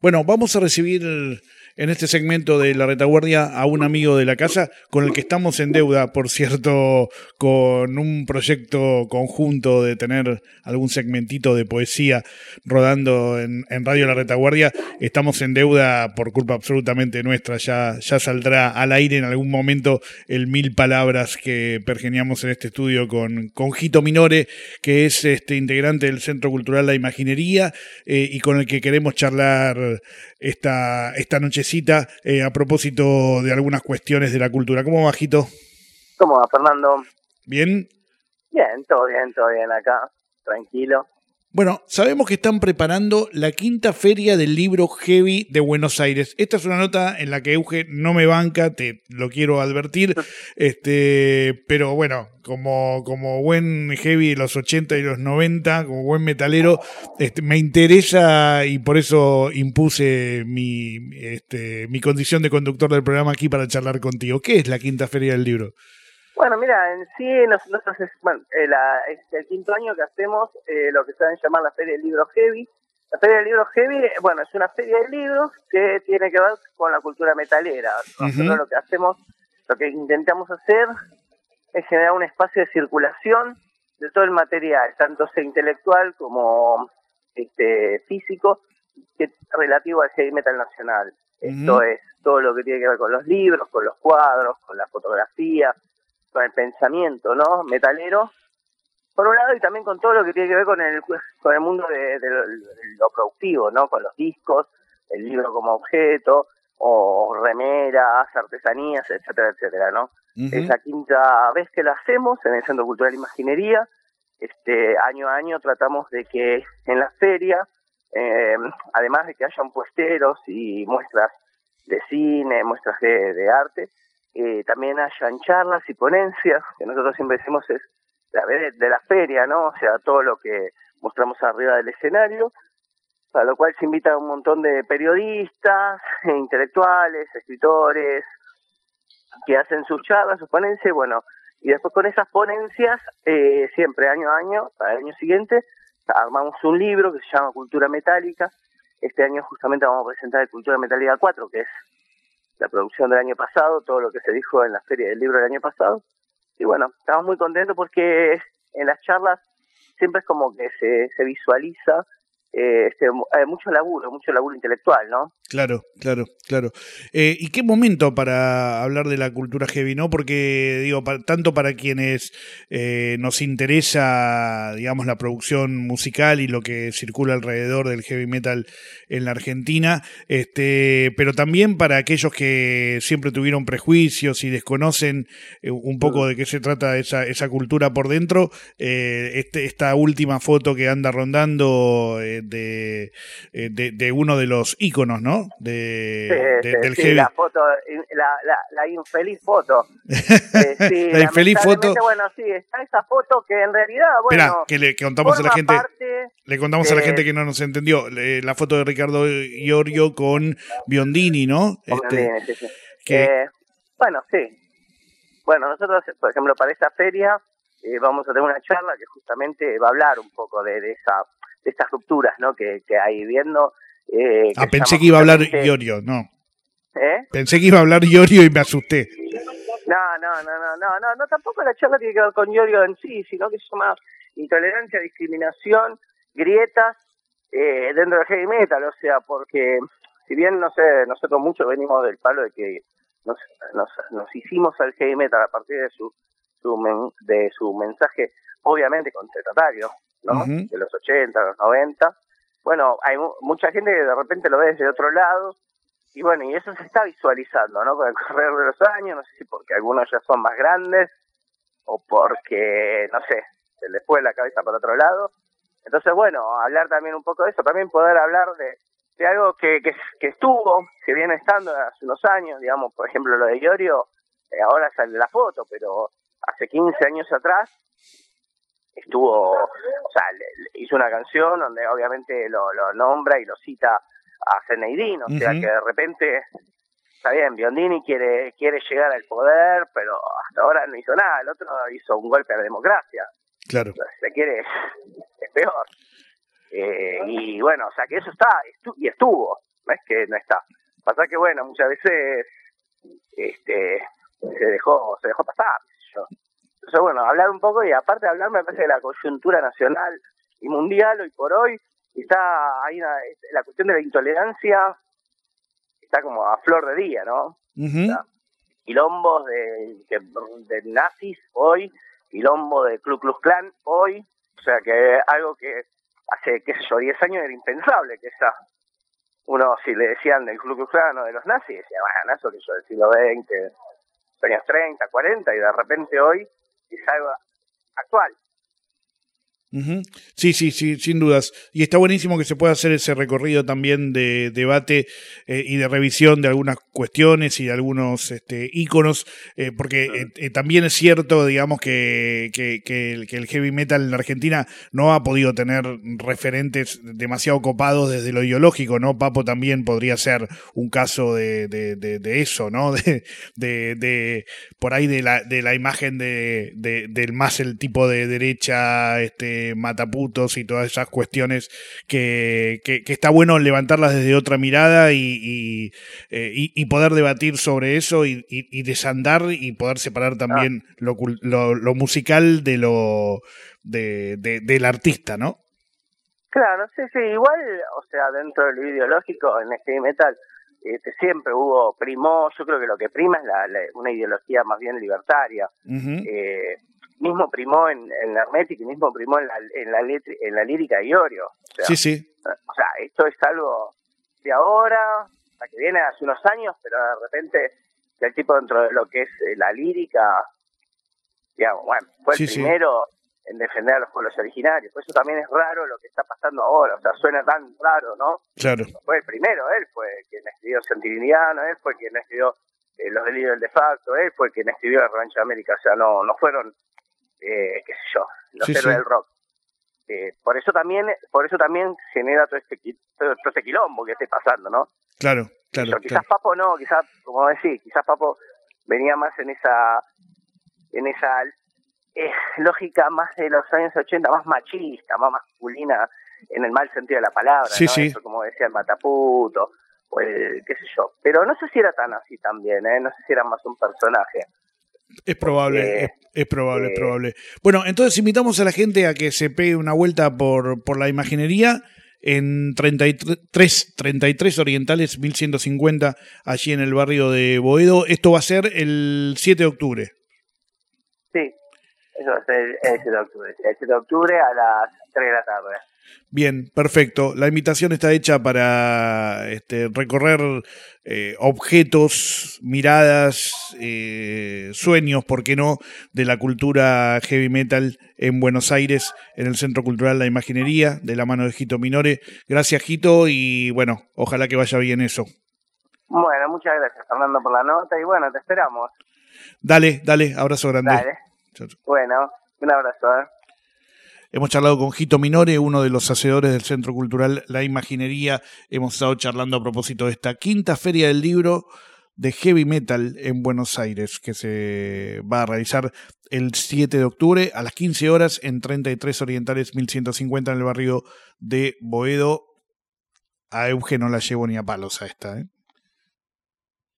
Bueno, vamos a recibir en este segmento de La Retaguardia a un amigo de la casa con el que estamos en deuda, por cierto, con un proyecto conjunto de tener algún segmentito de poesía rodando en Radio La Retaguardia. Estamos en deuda por culpa absolutamente nuestra. Ya saldrá al aire en algún momento el 1000 palabras que pergeniamos en este estudio con Jito Minore, que es integrante del Centro Cultural La Imaginería y con el que queremos charlar esta nochecita a propósito de algunas cuestiones de la cultura. ¿Cómo va, Jito? ¿Cómo va, Fernando? ¿Bien? Bien, todo bien acá, tranquilo. Bueno, sabemos que están preparando la 5ª Feria del Libro Heavy de Buenos Aires. Esta es una nota en la que Euge no me banca, te lo quiero advertir, pero bueno, como buen heavy de los 80 y los 90, como buen metalero, me interesa y por eso impuse mi condición de conductor del programa aquí para charlar contigo. ¿Qué es la 5ª Feria del Libro? Bueno, mira, en sí nosotros es el 5.º año que hacemos lo que se va a llamar la Feria del Libro Heavy. La Feria del Libro Heavy, bueno, es una feria de libros que tiene que ver con la cultura metalera. Nosotros lo que hacemos, lo que intentamos hacer es generar un espacio de circulación de todo el material, tanto sea intelectual como físico, que relativo al heavy metal nacional. Esto es todo lo que tiene que ver con los libros, con los cuadros, con la fotografía, con el pensamiento, ¿no? Metalero, por un lado, y también con todo lo que tiene que ver con el mundo de lo productivo, ¿no? Con los discos, el libro como objeto, o remeras, artesanías, etcétera, etcétera, ¿no? Es la 5ª vez que lo hacemos en el Centro Cultural Imaginería. Año a año tratamos de que en la feria, además de que hayan puesteros y muestras de cine, muestras de arte, también hayan charlas y ponencias, que nosotros siempre decimos es de la feria, ¿no? O sea, todo lo que mostramos arriba del escenario, para lo cual se invita a un montón de periodistas, intelectuales, escritores, que hacen sus charlas, sus ponencias, bueno, y después con esas ponencias, siempre año a año, para el año siguiente, armamos un libro que se llama Cultura Metálica. Este año justamente vamos a presentar el Cultura Metálica 4, que es la producción del año pasado, todo lo que se dijo en la Feria del Libro del año pasado. Y bueno, estamos muy contentos porque en las charlas siempre es como que se visualiza mucho laburo intelectual, ¿no? Claro. ¿Y qué momento para hablar de la cultura heavy, no? Porque, digo, tanto para quienes nos interesa, digamos, la producción musical y lo que circula alrededor del heavy metal en la Argentina, pero también para aquellos que siempre tuvieron prejuicios y desconocen un poco de qué se trata esa cultura por dentro, esta última foto que anda rondando de uno de los íconos, ¿no? Del heavy. La foto, la infeliz foto. La infeliz foto. Bueno, sí, está esa foto que en realidad, bueno, espera, que le contamos a la gente. Le contamos a la gente que no nos entendió. La foto de Ricardo Iorio con Biondini, ¿no? Biondini, sí. Bueno, sí. Bueno, nosotros, por ejemplo, para esta feria vamos a tener una charla que justamente va a hablar un poco de estas rupturas, ¿no? que hay viendo. Pensé que iba a hablar Iorio, no. Pensé que iba a hablar Iorio y me asusté. No, tampoco la charla tiene que ver con Iorio en sí, sino que se llama intolerancia, discriminación, grietas dentro del heavy metal, o sea, porque si bien, no sé, nosotros muchos venimos del palo de que nos hicimos al heavy metal a partir de su mensaje, obviamente contestatario, ¿no? De los 80, los 90. Bueno, hay mucha gente que de repente lo ve desde otro lado, y bueno, y eso se está visualizando, ¿no? Con el correr de los años, no sé si porque algunos ya son más grandes, o porque, no sé, se les fue la cabeza por otro lado. Entonces, bueno, hablar también un poco de eso, también poder hablar de algo que estuvo, que viene estando hace unos años, digamos, por ejemplo, lo de Iorio, ahora sale la foto, pero hace 15 años atrás estuvo, o sea, hizo una canción donde obviamente lo nombra y lo cita a Zeneidin, o sea que de repente, está bien, Biondini quiere llegar al poder, pero hasta ahora no hizo nada, el otro hizo un golpe a la democracia. Claro. Se quiere, es peor. Y bueno, o sea que eso está, y estuvo. no es que no está. Pasa que bueno, muchas veces se dejó pasar, qué sé yo. Entonces bueno, hablar un poco, y aparte de hablar, me parece que la coyuntura nacional y mundial hoy por hoy está ahí, la cuestión de la intolerancia está como a flor de día, ¿no? Uh-huh. O sea, quilombos de nazis hoy, quilombo de Ku Klux Klan hoy, o sea que algo que hace, qué sé yo, 10 años era impensable, que uno, si le decían del Ku Klux Klan o de los nazis, decía, bueno, eso que yo del siglo XX, años 30, 40, y de repente hoy es algo actual. Uh-huh. Sí, sin dudas. Y está buenísimo que se pueda hacer ese recorrido también de debate y de revisión de algunas cuestiones y de algunos íconos, porque también es cierto, digamos, que el heavy metal en la Argentina no ha podido tener referentes demasiado copados desde lo ideológico, ¿no? Papo también podría ser un caso de eso, ¿no? De por ahí de la imagen del más el tipo de derecha, mataputos y todas esas cuestiones que está bueno levantarlas desde otra mirada y poder debatir sobre eso y desandar y poder separar también lo musical de del artista, ¿no? Claro, sí, igual, o sea, dentro de lo ideológico en el heavy metal siempre primó, yo creo que lo que prima es una ideología más bien libertaria. Uh-huh. Mismo primó en Hermetic, y mismo primó en la lírica de Iorio. O sea, sí. O sea, esto es algo de ahora, que viene hace unos años, pero de repente el tipo dentro de lo que es la lírica, digamos, bueno, fue el primero en defender a los pueblos originarios. Por eso también es raro lo que está pasando ahora, o sea, suena tan raro, ¿no? Claro. Fue el primero, él fue quien escribió Santilliniano, él fue quien escribió Los Delirios del De Facto, él fue quien escribió El Rancho de América, o sea, no fueron, qué sé yo, los héroes del rock. Por eso también genera todo este quilombo que esté pasando, ¿no? Claro. Quizás Papo no, quizás, como decís, quizás Papo venía más en esa lógica más de los años 80, más machista, más masculina, en el mal sentido de la palabra, ¿no? Eso, como decía el mataputo, o qué sé yo. Pero no sé si era tan así también, no sé si era más un personaje. Es probable, es probable. Bueno, entonces invitamos a la gente a que se pegue una vuelta por la imaginería en 33 Orientales 1150, allí en el barrio de Boedo. Esto va a ser el 7 de octubre. Sí, eso va a ser el 7 de octubre. El 7 de octubre a las 3 de la tarde. Bien, perfecto. La invitación está hecha para recorrer objetos, miradas, sueños, ¿por qué no?, de la cultura heavy metal en Buenos Aires, en el Centro Cultural La Imaginería, de la mano de Gito Minore. Gracias, Gito, y bueno, ojalá que vaya bien eso. Bueno, muchas gracias, Fernando, por la nota, y bueno, te esperamos. Dale, abrazo grande. Dale. Bueno, un abrazo. Hemos charlado con Gito Minore, uno de los hacedores del Centro Cultural La Imaginería. Hemos estado charlando a propósito de esta quinta Feria del Libro de Heavy Metal en Buenos Aires, que se va a realizar el 7 de octubre a las 15 horas en 33 Orientales 1150 en el barrio de Boedo. A Euge no la llevo ni a palos a esta, ¿eh?